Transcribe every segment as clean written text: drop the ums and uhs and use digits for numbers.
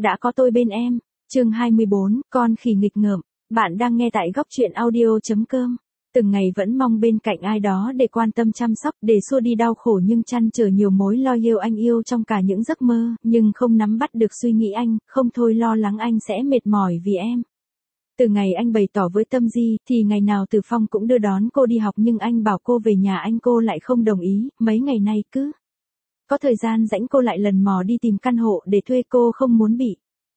đã có tôi bên em. Chương 24, con khỉ nghịch ngợm. Bạn đang nghe tại góc truyện audio.com. Từng ngày vẫn mong bên cạnh ai đó để quan tâm chăm sóc, để xua đi đau khổ nhưng trăn trở nhiều mối lo yêu anh yêu trong cả những giấc mơ, nhưng không nắm bắt được suy nghĩ anh, không thôi lo lắng anh sẽ mệt mỏi vì em. Từ ngày anh bày tỏ với Tâm Di, thì ngày nào Từ Phong cũng đưa đón cô đi học nhưng anh bảo cô về nhà anh cô lại không đồng ý, mấy ngày nay cứ có thời gian rảnh cô lại lần mò đi tìm căn hộ để thuê, cô không muốn bị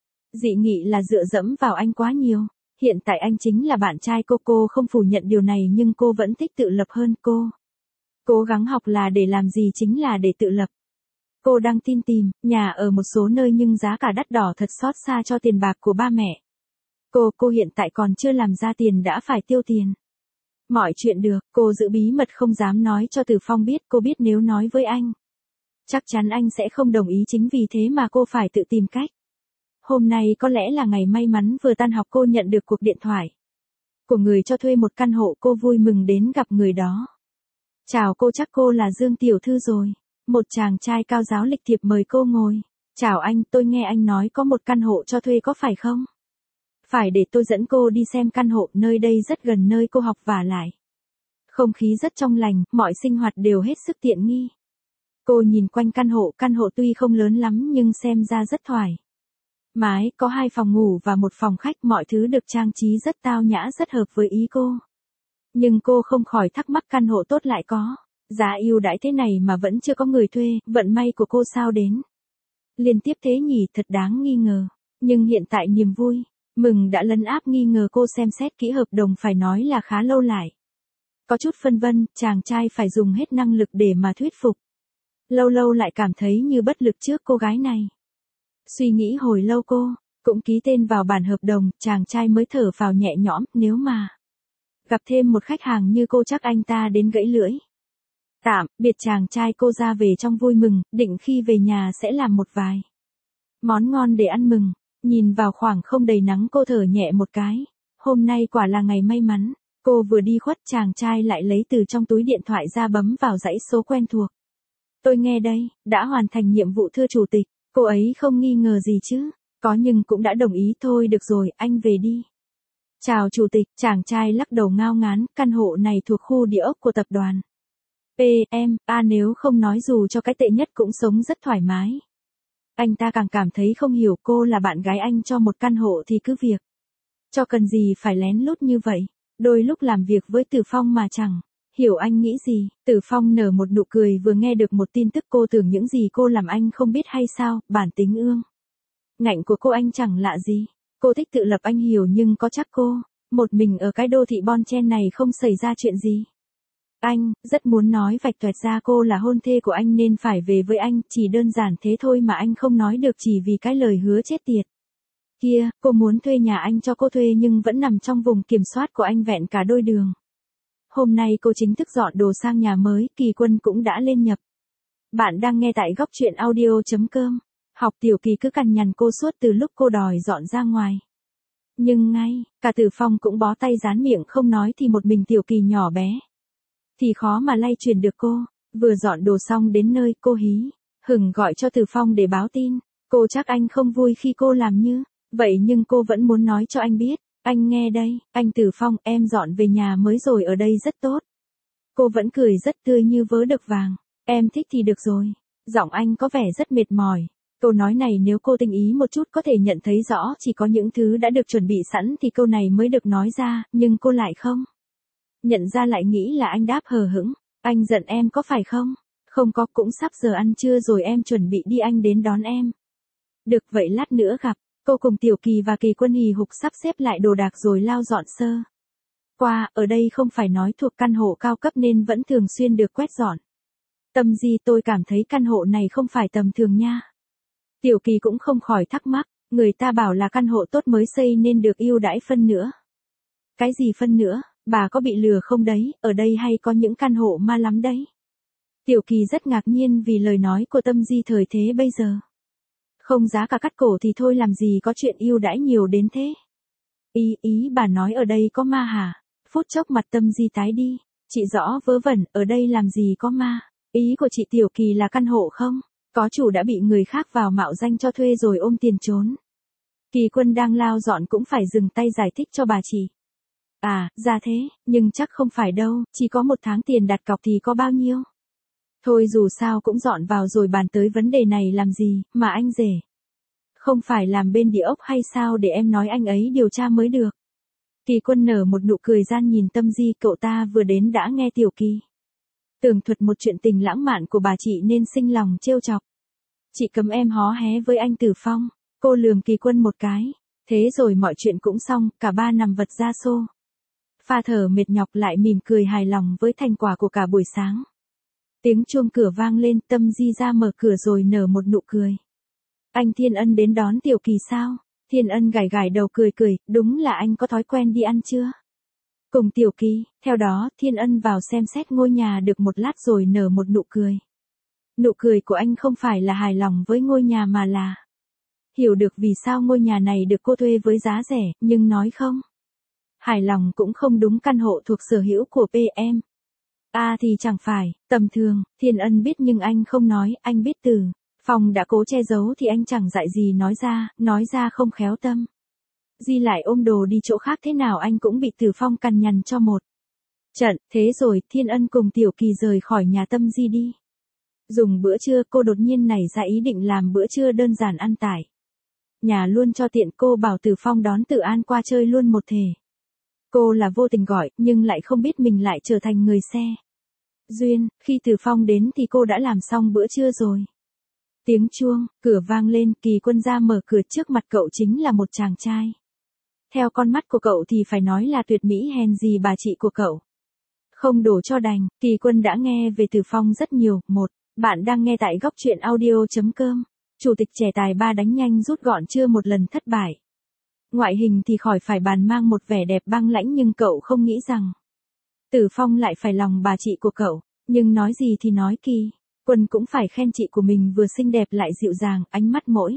dị nghị là dựa dẫm vào anh quá nhiều. Hiện tại anh chính là bạn trai cô không phủ nhận điều này nhưng cô vẫn thích tự lập hơn. Cô cố gắng học là để làm gì chính là để tự lập. Cô đang tin tìm nhà ở một số nơi nhưng giá cả đắt đỏ thật, xót xa cho tiền bạc của ba mẹ. Cô hiện tại còn chưa làm ra tiền đã phải tiêu tiền. Mọi chuyện được, cô giữ bí mật không dám nói cho Từ Phong biết, cô biết nếu nói với anh, chắc chắn anh sẽ không đồng ý, chính vì thế mà cô phải tự tìm cách. Hôm nay có lẽ là ngày may mắn, vừa tan học cô nhận được cuộc điện thoại của người cho thuê một căn hộ, cô vui mừng đến gặp người đó. Chào cô, chắc cô là Dương tiểu thư rồi. Một chàng trai cao ráo lịch thiệp mời cô ngồi. Chào anh, tôi nghe anh nói có một căn hộ cho thuê có phải không? Phải, để tôi dẫn cô đi xem căn hộ, nơi đây rất gần nơi cô học và lại không khí rất trong lành, mọi sinh hoạt đều hết sức tiện nghi. Cô nhìn quanh căn hộ tuy không lớn lắm nhưng xem ra rất thoải mái, có 2 phòng ngủ và 1 phòng khách, mọi thứ được trang trí rất tao nhã, rất hợp với ý cô. Nhưng cô không khỏi thắc mắc, căn hộ tốt lại có giá ưu đãi thế này mà vẫn chưa có người thuê, vận may của cô sao đến liên tiếp thế nhỉ, thật đáng nghi ngờ. Nhưng hiện tại niềm vui mừng đã lấn áp nghi ngờ, cô xem xét kỹ hợp đồng, phải nói là khá lâu lại có chút phân vân, chàng trai phải dùng hết năng lực để mà thuyết phục. Lâu lâu lại cảm thấy như bất lực trước cô gái này. Suy nghĩ hồi lâu cô cũng ký tên vào bản hợp đồng, chàng trai mới thở phào nhẹ nhõm, nếu mà gặp thêm một khách hàng như cô chắc anh ta đến gãy lưỡi. Tạm biệt chàng trai, cô ra về trong vui mừng, định khi về nhà sẽ làm một vài món ngon để ăn mừng. Nhìn vào khoảng không đầy nắng, cô thở nhẹ một cái. Hôm nay quả là ngày may mắn. Cô vừa đi khuất, chàng trai lại lấy từ trong túi điện thoại ra bấm vào dãy số quen thuộc. Tôi nghe đây, đã hoàn thành nhiệm vụ thưa chủ tịch. Cô ấy không nghi ngờ gì chứ? Có, nhưng cũng đã đồng ý. Thôi được rồi, anh về đi. Chào chủ tịch, chàng trai lắc đầu ngao ngán, căn hộ này thuộc khu địa ốc của tập đoàn PMA, nếu không nói dù cho cái tệ nhất cũng sống rất thoải mái. Anh ta càng cảm thấy không hiểu, cô là bạn gái anh cho một căn hộ thì cứ việc cho, cần gì phải lén lút như vậy. Đôi lúc làm việc với Từ Phong mà chẳng hiểu anh nghĩ gì. Từ Phong nở một nụ cười, vừa nghe được một tin tức, cô tưởng những gì cô làm anh không biết hay sao, bản tính ương ngạnh của cô anh chẳng lạ gì. Cô thích tự lập anh hiểu, nhưng có chắc cô một mình ở cái đô thị bon chen này không xảy ra chuyện gì. Anh rất muốn nói vạch toẹt ra cô là hôn thê của anh nên phải về với anh, chỉ đơn giản thế thôi mà anh không nói được chỉ vì cái lời hứa chết tiệt kia. Cô muốn thuê nhà anh cho cô thuê nhưng vẫn nằm trong vùng kiểm soát của anh vẹn cả đôi đường. Hôm nay cô chính thức dọn đồ sang nhà mới, Kỳ Quân cũng đã lên nhập. Bạn đang nghe tại góc truyện audio.com. Học Tiểu Kỳ cứ cằn nhằn cô suốt từ lúc cô đòi dọn ra ngoài. Nhưng ngay cả Từ Phong cũng bó tay dán miệng không nói, thì một mình Tiểu Kỳ nhỏ bé thì khó mà lay chuyển được cô. Vừa dọn đồ xong đến nơi, cô hí hửng gọi cho Từ Phong để báo tin. Cô chắc anh không vui khi cô làm như vậy nhưng cô vẫn muốn nói cho anh biết. Anh nghe đây, anh Từ Phong, em dọn về nhà mới rồi, ở đây rất tốt. Cô vẫn cười rất tươi như vớ được vàng. Em thích thì được rồi. Giọng anh có vẻ rất mệt mỏi. Câu nói này nếu cô tinh ý một chút có thể nhận thấy rõ, chỉ có những thứ đã được chuẩn bị sẵn thì câu này mới được nói ra, nhưng cô lại không nhận ra, lại nghĩ là anh đáp hờ hững. Anh giận em có phải không? Không có, cũng sắp giờ ăn trưa rồi, em chuẩn bị đi, anh đến đón em. Được, vậy lát nữa gặp. Cô cùng Tiểu Kỳ và Kỳ Quân hì hục sắp xếp lại đồ đạc rồi lao dọn sơ qua. Ở đây không phải nói thuộc căn hộ cao cấp nên vẫn thường xuyên được quét dọn. Tâm Di, tôi cảm thấy căn hộ này không phải tầm thường nha. Tiểu Kỳ cũng không khỏi thắc mắc, người ta bảo là căn hộ tốt mới xây nên được ưu đãi phân nữa. Cái gì phân nữa, bà có bị lừa không đấy, ở đây hay có những căn hộ ma lắm đấy. Tiểu Kỳ rất ngạc nhiên vì lời nói của Tâm Di thời thế bây giờ. Không giá cả cắt cổ thì thôi, làm gì có chuyện ưu đãi nhiều đến thế. Ý bà nói ở đây có ma hả? Phút chốc mặt Tâm Di tái đi. Chị rõ vớ vẩn, ở đây làm gì có ma. Ý của chị Tiểu Kỳ là căn hộ không có chủ đã bị người khác vào mạo danh cho thuê rồi ôm tiền trốn. Kỳ Quân đang lau dọn cũng phải dừng tay giải thích cho bà chị. À, ra thế, nhưng chắc không phải đâu, chỉ có 1 tháng tiền đặt cọc thì có bao nhiêu? Thôi dù sao cũng dọn vào rồi bàn tới vấn đề này làm gì, mà anh rể. Không phải làm bên địa ốc hay sao để em nói anh ấy điều tra mới được. Kỳ Quân nở một nụ cười gian nhìn Tâm Di, cậu ta vừa đến đã nghe Tiểu Kỳ tường thuật một chuyện tình lãng mạn của bà chị nên sinh lòng trêu chọc. Chị cấm em hó hé với anh Tử Phong. Cô lườm Kỳ Quân một cái. Thế rồi mọi chuyện cũng xong, cả ba nằm vật ra xô. Pha thở mệt nhọc lại mỉm cười hài lòng với thành quả của cả buổi sáng. Tiếng chuông cửa vang lên, Tâm Di ra mở cửa rồi nở một nụ cười. Anh Thiên Ân đến đón Tiểu Kỳ sao? Thiên Ân gảy gảy đầu cười cười, đúng là anh có thói quen đi ăn trưa cùng Tiểu Kỳ. Theo đó, Thiên Ân vào xem xét ngôi nhà được một lát rồi nở một nụ cười. Nụ cười của anh không phải là hài lòng với ngôi nhà mà là hiểu được vì sao ngôi nhà này được cô thuê với giá rẻ, nhưng nói không hài lòng cũng không đúng, căn hộ thuộc sở hữu của PM. Thì chẳng phải, tầm thường, Thiên Ân biết nhưng anh không nói, anh biết Tử Phong đã cố che giấu thì anh chẳng dại gì nói ra không khéo tâm. Di lại ôm đồ đi chỗ khác thế nào anh cũng bị Tử Phong cằn nhằn cho một trận, thế rồi Thiên Ân cùng Tiểu Kỳ rời khỏi nhà Tâm Di đi. Dùng bữa trưa, cô đột nhiên nảy ra ý định làm bữa trưa đơn giản ăn tại nhà luôn cho tiện, cô bảo Tử Phong đón Tự An qua chơi luôn một thể. Cô là vô tình gọi, nhưng lại không biết mình lại trở thành người xe duyên, khi Tử Phong đến thì cô đã làm xong bữa trưa rồi. Tiếng chuông, cửa vang lên, Kỳ Quân ra mở cửa, trước mặt cậu chính là một chàng trai. Theo con mắt của cậu thì phải nói là tuyệt mỹ, hèn gì bà chị của cậu không đổ cho đành. Kỳ Quân đã nghe về Tử Phong rất nhiều. Bạn đang nghe tại góc truyện audio.com. Chủ tịch trẻ tài ba đánh nhanh rút gọn chưa một lần thất bại. Ngoại hình thì khỏi phải bàn, mang một vẻ đẹp băng lãnh, nhưng cậu không nghĩ rằng Tử Phong lại phải lòng bà chị của cậu. Nhưng nói gì thì nói, Kỳ Quân cũng phải khen chị của mình vừa xinh đẹp lại dịu dàng, ánh mắt mỗi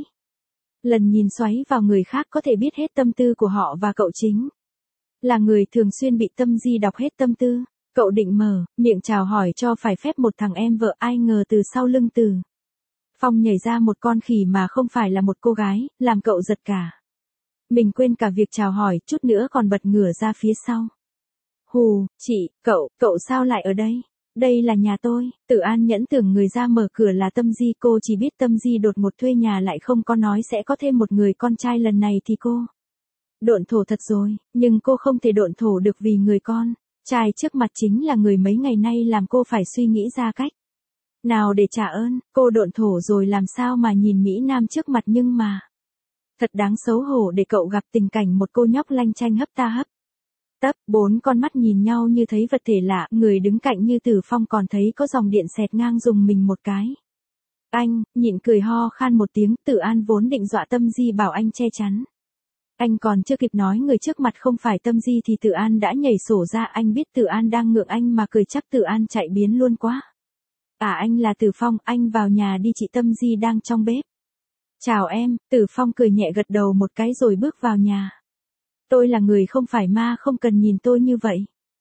lần nhìn xoáy vào người khác có thể biết hết tâm tư của họ, và cậu chính là người thường xuyên bị Tâm Di đọc hết tâm tư. Cậu định mở miệng chào hỏi cho phải phép một thằng em vợ, ai ngờ từ sau lưng Tử Phong nhảy ra một con khỉ mà không phải là một cô gái, làm cậu giật cả mình, quên cả việc chào hỏi, chút nữa còn bật ngửa ra phía sau. Hù, chị, cậu sao lại ở đây? Đây là nhà tôi. Tử An nhẫn tưởng người ra mở cửa là Tâm Di, cô chỉ biết Tâm Di đột ngột thuê nhà lại không có nói sẽ có thêm một người con trai, lần này thì cô độn thổ thật rồi, nhưng cô không thể độn thổ được vì người con trai trước mặt chính là người mấy ngày nay làm cô phải suy nghĩ ra cách nào để trả ơn. Cô độn thổ rồi làm sao mà nhìn Mỹ Nam trước mặt, nhưng mà thật đáng xấu hổ để cậu gặp tình cảnh một cô nhóc lanh chanh hấp ta hấp tấp, 4 con mắt nhìn nhau như thấy vật thể lạ, người đứng cạnh như Tử Phong còn thấy có dòng điện xẹt ngang dùng mình một cái. Anh, nhịn cười ho khan một tiếng. Tử An vốn định dọa Tâm Di bảo anh che chắn. Anh còn chưa kịp nói người trước mặt không phải Tâm Di thì Tử An đã nhảy sổ ra, anh biết Tử An đang ngượng anh mà cười, chắc Tử An chạy biến luôn quá. Anh là Tử Phong, anh vào nhà đi, chị Tâm Di đang trong bếp. Chào em. Tử Phong cười nhẹ gật đầu một cái rồi bước vào nhà. Tôi là người không phải ma, không cần nhìn tôi như vậy.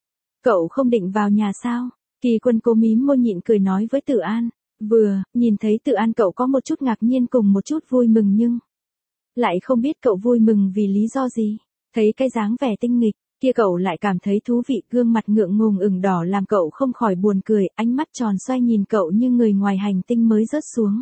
Cậu không định vào nhà sao? Kỳ Quân cố mím môi nhịn cười nói với Tử An. Vừa nhìn thấy Tử An cậu có một chút ngạc nhiên cùng một chút vui mừng, nhưng lại không biết cậu vui mừng vì lý do gì. Thấy cái dáng vẻ tinh nghịch kia cậu lại cảm thấy thú vị, gương mặt ngượng ngùng ửng đỏ làm cậu không khỏi buồn cười, ánh mắt tròn xoay nhìn cậu như người ngoài hành tinh mới rớt xuống.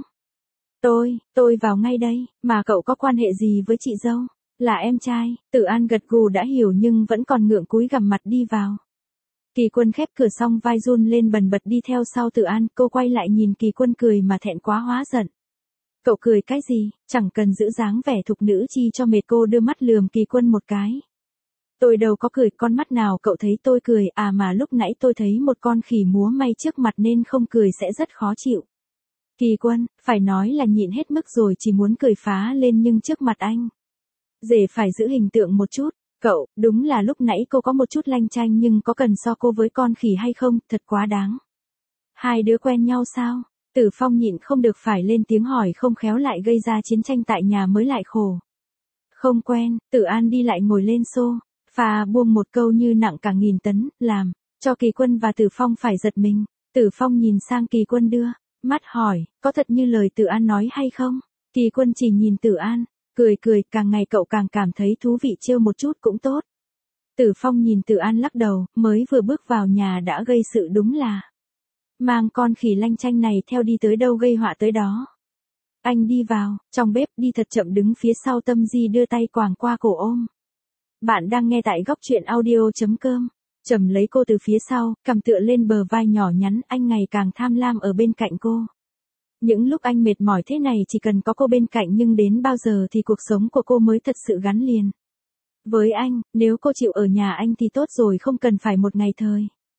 Tôi vào ngay đây, mà cậu có quan hệ gì với chị dâu? Là em trai. Tử An gật gù đã hiểu nhưng vẫn còn ngượng cúi gằm mặt đi vào. Kỳ Quân khép cửa xong vai run lên bần bật đi theo sau Tử An, cô quay lại nhìn Kỳ Quân cười mà thẹn quá hóa giận. Cậu cười cái gì, chẳng cần giữ dáng vẻ thục nữ chi cho mệt. Cô đưa mắt lườm Kỳ Quân một cái. Tôi đâu có cười, con mắt nào cậu thấy tôi cười, mà lúc nãy tôi thấy một con khỉ múa may trước mặt nên không cười sẽ rất khó chịu. Kỳ Quân, phải nói là nhịn hết mức rồi, chỉ muốn cười phá lên nhưng trước mặt anh rể phải giữ hình tượng một chút. Cậu, đúng là lúc nãy cô có một chút lanh chanh, nhưng có cần so cô với con khỉ hay không, thật quá đáng. Hai đứa quen nhau sao? Tử Phong nhịn không được phải lên tiếng hỏi, không khéo lại gây ra chiến tranh tại nhà mới lại khổ. Không quen. Tử An đi lại ngồi lên sofa, buông một câu như nặng cả nghìn tấn, làm cho Kỳ Quân và Tử Phong phải giật mình. Tử Phong nhìn sang Kỳ Quân đưa mắt hỏi, có thật như lời Tử An nói hay không? Kỳ Quân chỉ nhìn Tử An, Cười cười, càng ngày cậu càng cảm thấy thú vị, trêu một chút cũng tốt. Tử Phong nhìn Từ An lắc đầu, mới vừa bước vào nhà đã gây sự đúng là. Mang con khỉ lanh chanh này theo đi tới đâu gây họa tới đó. Anh đi vào, trong bếp đi thật chậm đứng phía sau Tâm Di đưa tay quàng qua cổ ôm. Bạn đang nghe tại góc truyện audio.com. Trầm lấy cô từ phía sau, cầm tựa lên bờ vai nhỏ nhắn, anh ngày càng tham lam ở bên cạnh cô. Những lúc anh mệt mỏi thế này chỉ cần có cô bên cạnh, nhưng đến bao giờ thì cuộc sống của cô mới thật sự gắn liền. Với anh, nếu cô chịu ở nhà anh thì tốt rồi, không cần phải một ngày thời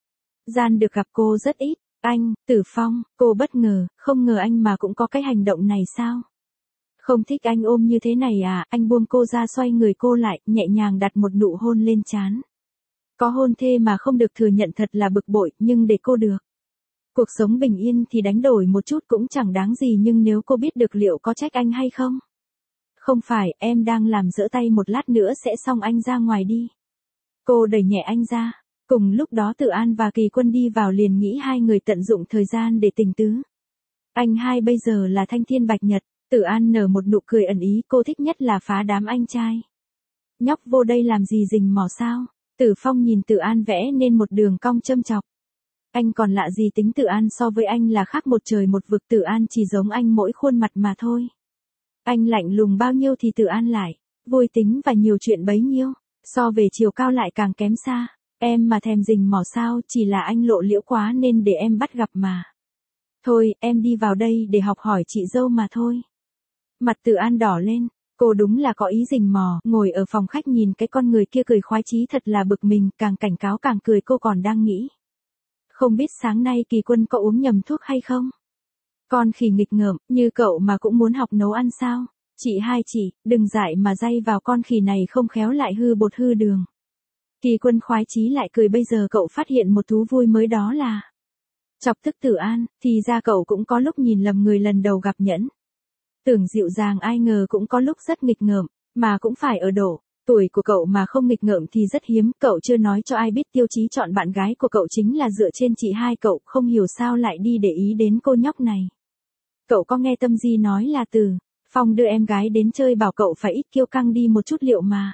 gian được gặp cô rất ít. Anh, Tử Phong, cô bất ngờ, không ngờ anh mà cũng có cái hành động này sao? Không thích anh ôm như thế này à? Anh buông cô ra, xoay người cô lại, nhẹ nhàng đặt một nụ hôn lên trán. Có hôn thê mà không được thừa nhận thật là bực bội, nhưng để cô được cuộc sống bình yên thì đánh đổi một chút cũng chẳng đáng gì, nhưng nếu cô biết được liệu có trách anh hay không? Không phải, em đang làm dỡ tay, một lát nữa sẽ xong, anh ra ngoài đi. Cô đẩy nhẹ anh ra. Cùng lúc đó Tự An và Kỳ Quân đi vào, liền nghĩ hai người tận dụng thời gian để tình tứ. Anh hai bây giờ là thanh thiên bạch nhật. Tự An nở một nụ cười ẩn ý, cô thích nhất là phá đám anh trai. Nhóc vô đây làm gì rình mò sao? Tử Phong nhìn Tự An vẽ nên một đường cong châm chọc. Anh còn lạ gì, tính Tự An so với anh là khác một trời một vực, Tự An chỉ giống anh mỗi khuôn mặt mà thôi. Anh lạnh lùng bao nhiêu thì Tự An lại vui tính và nhiều chuyện bấy nhiêu, so về chiều cao lại càng kém xa. Em mà thèm rình mò sao, chỉ là anh lộ liễu quá nên để em bắt gặp mà. Thôi, em đi vào đây để học hỏi chị dâu mà thôi. Mặt Tự An đỏ lên, cô đúng là có ý rình mò, ngồi ở phòng khách nhìn cái con người kia cười khoái chí thật là bực mình, càng cảnh cáo càng cười, cô còn đang nghĩ. Không biết sáng nay Kỳ Quân có uống nhầm thuốc hay không? Con khỉ nghịch ngợm, như cậu mà cũng muốn học nấu ăn sao? Chị hai chị, đừng dại mà day vào con khỉ này, không khéo lại hư bột hư đường. Kỳ Quân khoái chí lại cười, bây giờ cậu phát hiện một thú vui mới, đó là chọc tức Tự An, thì ra cậu cũng có lúc nhìn lầm người, lần đầu gặp Nhẫn. Tưởng dịu dàng, ai ngờ cũng có lúc rất nghịch ngợm, mà cũng phải ở độ tuổi của cậu mà không nghịch ngợm thì rất hiếm. Cậu chưa nói cho ai biết tiêu chí chọn bạn gái của cậu chính là dựa trên chị hai cậu, không hiểu sao lại đi để ý đến cô nhóc này. Cậu có nghe Tâm Di nói là Từ Phong đưa em gái đến chơi, bảo cậu phải ít kiêu căng đi một chút, liệu mà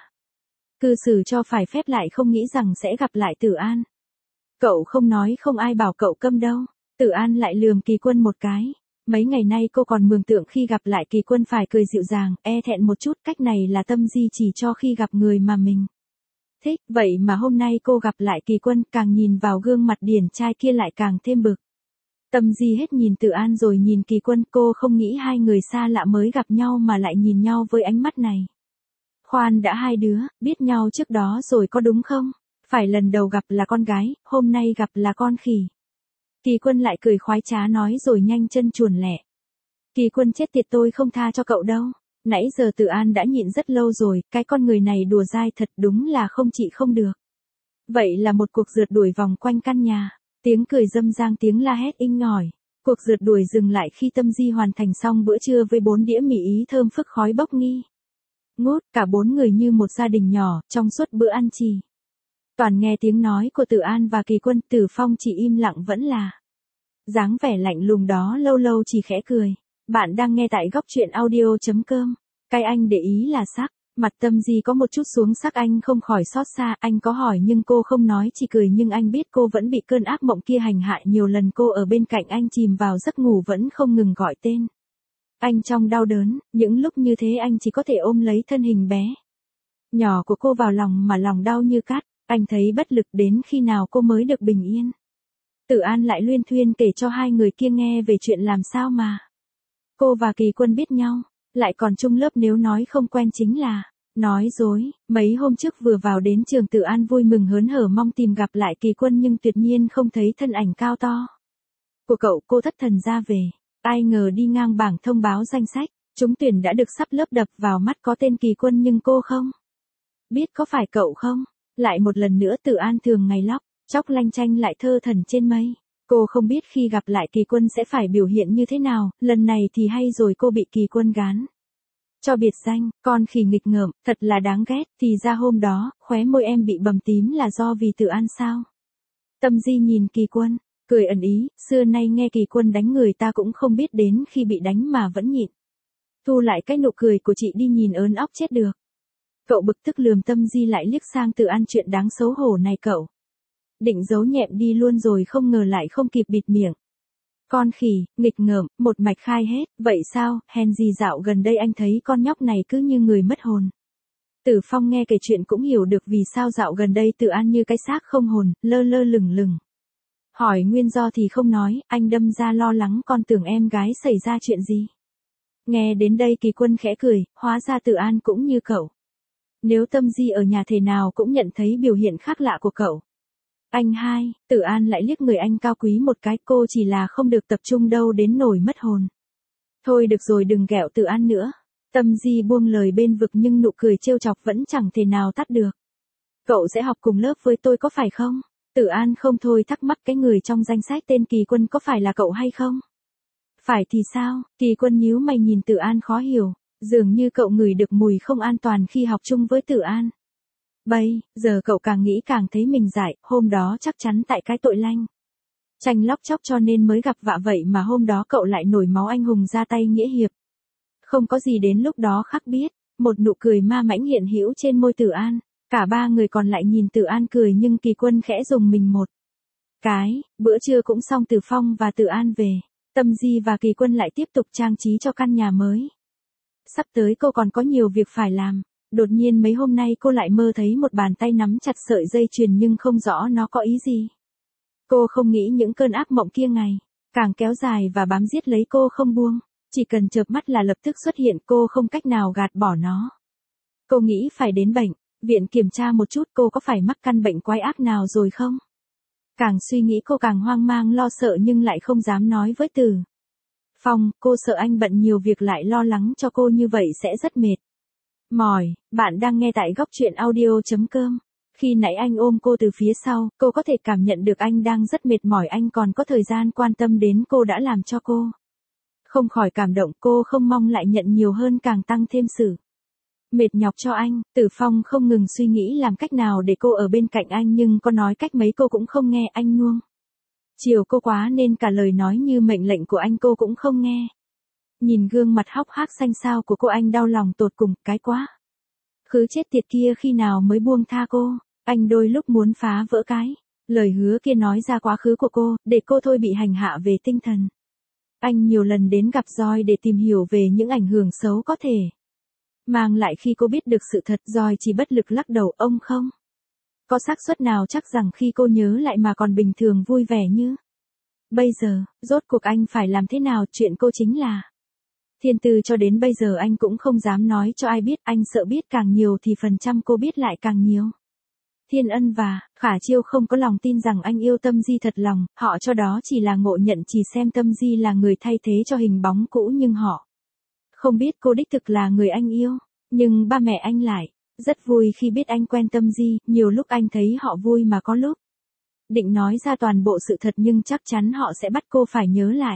cư xử cho phải phép, lại không nghĩ rằng sẽ gặp lại Tự An. Cậu không nói không ai bảo cậu câm đâu. Tự An lại lườm Kỳ Quân một cái. Mấy ngày nay cô còn mường tượng khi gặp lại Kỳ Quân phải cười dịu dàng, e thẹn một chút, cách này là Tâm Di chỉ cho khi gặp người mà mình thích, vậy mà hôm nay cô gặp lại Kỳ Quân, càng nhìn vào gương mặt điển trai kia lại càng thêm bực. Tâm Di hết nhìn Tự An rồi nhìn Kỳ Quân, cô không nghĩ hai người xa lạ mới gặp nhau mà lại nhìn nhau với ánh mắt này. Khoan đã, hai đứa biết nhau trước đó rồi có đúng không? Phải lần đầu gặp là con gái, hôm nay gặp là con khỉ. Kỳ Quân lại cười khoái trá nói rồi nhanh chân chuồn lẹ. Kỳ Quân chết tiệt, tôi không tha cho cậu đâu. Nãy giờ Tự An đã nhịn rất lâu rồi, cái con người này đùa dai thật, đúng là không trị không được. Vậy là một cuộc rượt đuổi vòng quanh căn nhà. Tiếng cười râm ran, tiếng la hét inh ỏi. Cuộc rượt đuổi dừng lại khi Tâm Di hoàn thành xong bữa trưa với 4 đĩa mì ý thơm phức khói bốc nghi ngút, cả 4 người như một gia đình nhỏ, trong suốt bữa ăn trì. Toàn nghe tiếng nói của Tự An và Kỳ Quân, Tử Phong chỉ im lặng, vẫn là dáng vẻ lạnh lùng đó, lâu lâu chỉ khẽ cười. Bạn đang nghe tại góc truyện audio.com. Cái anh để ý là sắc. Mặt Tâm Di có một chút xuống sắc, anh không khỏi xót xa, anh có hỏi nhưng cô không nói, chỉ cười, nhưng anh biết cô vẫn bị cơn ác mộng kia hành hạ nhiều lần, cô ở bên cạnh anh chìm vào giấc ngủ vẫn không ngừng gọi tên anh trong đau đớn, những lúc như thế anh chỉ có thể ôm lấy thân hình bé nhỏ của cô vào lòng mà lòng đau như cắt, anh thấy bất lực, đến khi nào cô mới được bình yên. Tự An lại luyên thuyên kể cho hai người kia nghe về chuyện làm sao mà cô và Kỳ Quân biết nhau, lại còn chung lớp, nếu nói không quen chính là nói dối. Mấy hôm trước vừa vào đến trường, Tự An vui mừng hớn hở mong tìm gặp lại Kỳ Quân, nhưng tuyệt nhiên không thấy thân ảnh cao to của cậu, cô thất thần ra về. Ai ngờ đi ngang bảng thông báo danh sách trúng tuyển đã được sắp lớp, đập vào mắt có tên Kỳ Quân nhưng cô không biết có phải cậu không. Lại một lần nữa Tự An thường ngày lóc chóc lanh chanh lại thơ thần trên mây. Cô không biết khi gặp lại Kỳ Quân sẽ phải biểu hiện như thế nào, lần này thì hay rồi, cô bị Kỳ Quân gán cho biệt danh con khỉ nghịch ngợm, thật là đáng ghét. Thì ra hôm đó khóe môi em bị bầm tím là do vì Tự An sao? Tâm Di nhìn Kỳ Quân cười ẩn ý, xưa nay nghe Kỳ Quân đánh người ta cũng không biết đến khi bị đánh mà vẫn nhịn Thu lại cái nụ cười của chị đi nhìn ớn óc chết được. Cậu bực tức lườm Tâm Di lại liếc sang Từ An chuyện đáng xấu hổ này cậu. Định giấu nhẹm đi luôn rồi không ngờ lại không kịp bịt miệng. Con khỉ, nghịch ngợm, một mạch khai hết, vậy sao, hèn gì dạo gần đây anh thấy con nhóc này cứ như người mất hồn. Tử Phong nghe kể chuyện cũng hiểu được vì sao dạo gần đây Từ An như cái xác không hồn, lơ lơ lửng lửng. Hỏi nguyên do thì không nói, anh đâm ra lo lắng con tưởng em gái xảy ra chuyện gì. Nghe đến đây Kỳ Quân khẽ cười, hóa ra Từ An cũng như cậu. Nếu Tâm Di ở nhà thể nào cũng nhận thấy biểu hiện khác lạ của cậu. Anh hai, Từ An lại liếc người anh cao quý một cái, cô chỉ là không được tập trung đâu đến nổi mất hồn. Thôi được rồi đừng ghẹo Từ An nữa. Tâm Di buông lời bên vực nhưng nụ cười trêu chọc vẫn chẳng thể nào tắt được. Cậu sẽ học cùng lớp với tôi có phải không? Từ An không thôi thắc mắc cái người trong danh sách tên Kỳ Quân có phải là cậu hay không? Phải thì sao? Kỳ Quân nhíu mày nhìn Từ An khó hiểu, dường như cậu ngửi được mùi không an toàn khi học chung với Từ An. Bây giờ cậu càng nghĩ càng thấy mình dại, hôm đó chắc chắn tại cái tội lanh chanh lóc chóc cho nên mới gặp vạ vậy mà hôm đó cậu lại nổi máu anh hùng ra tay nghĩa hiệp. Không có gì đến lúc đó khác biết, một nụ cười ma mãnh hiện hữu trên môi Từ An, cả ba người còn lại nhìn Từ An cười nhưng Kỳ Quân khẽ dùng mình một cái, bữa trưa cũng xong Từ Phong và Từ An về, Tâm Di và Kỳ Quân lại tiếp tục trang trí cho căn nhà mới. Sắp tới cô còn có nhiều việc phải làm. Đột nhiên mấy hôm nay cô lại mơ thấy một bàn tay nắm chặt sợi dây chuyền nhưng không rõ nó có ý gì. Cô không nghĩ những cơn ác mộng kia ngày càng kéo dài và bám giết lấy cô không buông. Chỉ cần chợp mắt là lập tức xuất hiện, cô không cách nào gạt bỏ nó. Cô nghĩ phải đến bệnh viện kiểm tra một chút cô có phải mắc căn bệnh quái ác nào rồi không? Càng suy nghĩ cô càng hoang mang lo sợ nhưng lại không dám nói với Từ Phong, cô sợ anh bận nhiều việc lại lo lắng cho cô như vậy sẽ rất mệt mỏi. Bạn đang nghe tại góc truyện audio.com. Khi nãy anh ôm cô từ phía sau, cô có thể cảm nhận được anh đang rất mệt mỏi, anh còn có thời gian quan tâm đến cô đã làm cho cô không khỏi cảm động, cô không mong lại nhận nhiều hơn càng tăng thêm sự mệt nhọc cho anh. Tử Phong không ngừng suy nghĩ làm cách nào để cô ở bên cạnh anh nhưng có nói cách mấy cô cũng không nghe, anh nuông chiều cô quá nên cả lời nói như mệnh lệnh của anh cô cũng không nghe. Nhìn gương mặt hốc hác xanh xao của cô anh đau lòng tột cùng, cái quá khứ chết tiệt kia khi nào mới buông tha cô. Anh đôi lúc muốn phá vỡ cái lời hứa kia nói ra quá khứ của cô, để cô thôi bị hành hạ về tinh thần. Anh nhiều lần đến gặp Joy để tìm hiểu về những ảnh hưởng xấu có thể mang lại khi cô biết được sự thật. Joy chỉ bất lực lắc đầu, ông không có xác suất nào chắc rằng khi cô nhớ lại mà còn bình thường vui vẻ như bây giờ. Rốt cuộc anh phải làm thế nào? Chuyện cô chính là thiên tư, cho đến bây giờ anh cũng không dám nói cho ai biết, anh sợ biết càng nhiều thì phần trăm cô biết lại càng nhiều. Thiên Ân và Khả Chiêu không có lòng tin rằng anh yêu Tâm Di thật lòng, họ cho đó chỉ là ngộ nhận, chỉ xem Tâm Di là người thay thế cho hình bóng cũ nhưng họ không biết cô đích thực là người anh yêu. Nhưng ba mẹ anh lại rất vui khi biết anh quen Tâm Di, nhiều lúc anh thấy họ vui mà có lúc định nói ra toàn bộ sự thật nhưng chắc chắn họ sẽ bắt cô phải nhớ lại.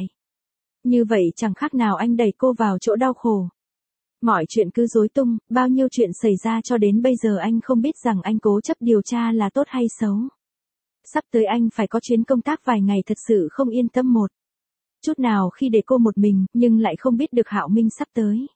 Như vậy chẳng khác nào anh đẩy cô vào chỗ đau khổ. Mọi chuyện cứ rối tung, bao nhiêu chuyện xảy ra cho đến bây giờ anh không biết rằng anh cố chấp điều tra là tốt hay xấu. Sắp tới anh phải có chuyến công tác vài ngày, thật sự không yên tâm một chút nào khi để cô một mình, nhưng lại không biết được Hạo Minh sắp tới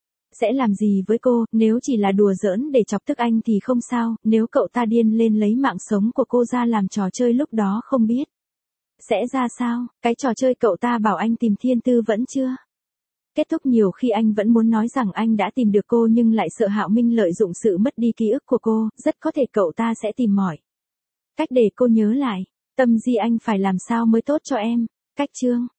sẽ làm gì với cô. Nếu chỉ là đùa giỡn để chọc tức anh thì không sao, nếu cậu ta điên lên lấy mạng sống của cô ra làm trò chơi lúc đó không biết sẽ ra sao. Cái trò chơi cậu ta bảo anh tìm Thiên Tư vẫn chưa kết thúc, nhiều khi anh vẫn muốn nói rằng anh đã tìm được cô nhưng lại sợ Hạo Minh lợi dụng sự mất đi ký ức của cô, rất có thể cậu ta sẽ tìm mọi cách để cô nhớ lại. Tâm Di, anh phải làm sao mới tốt cho em? Cách chương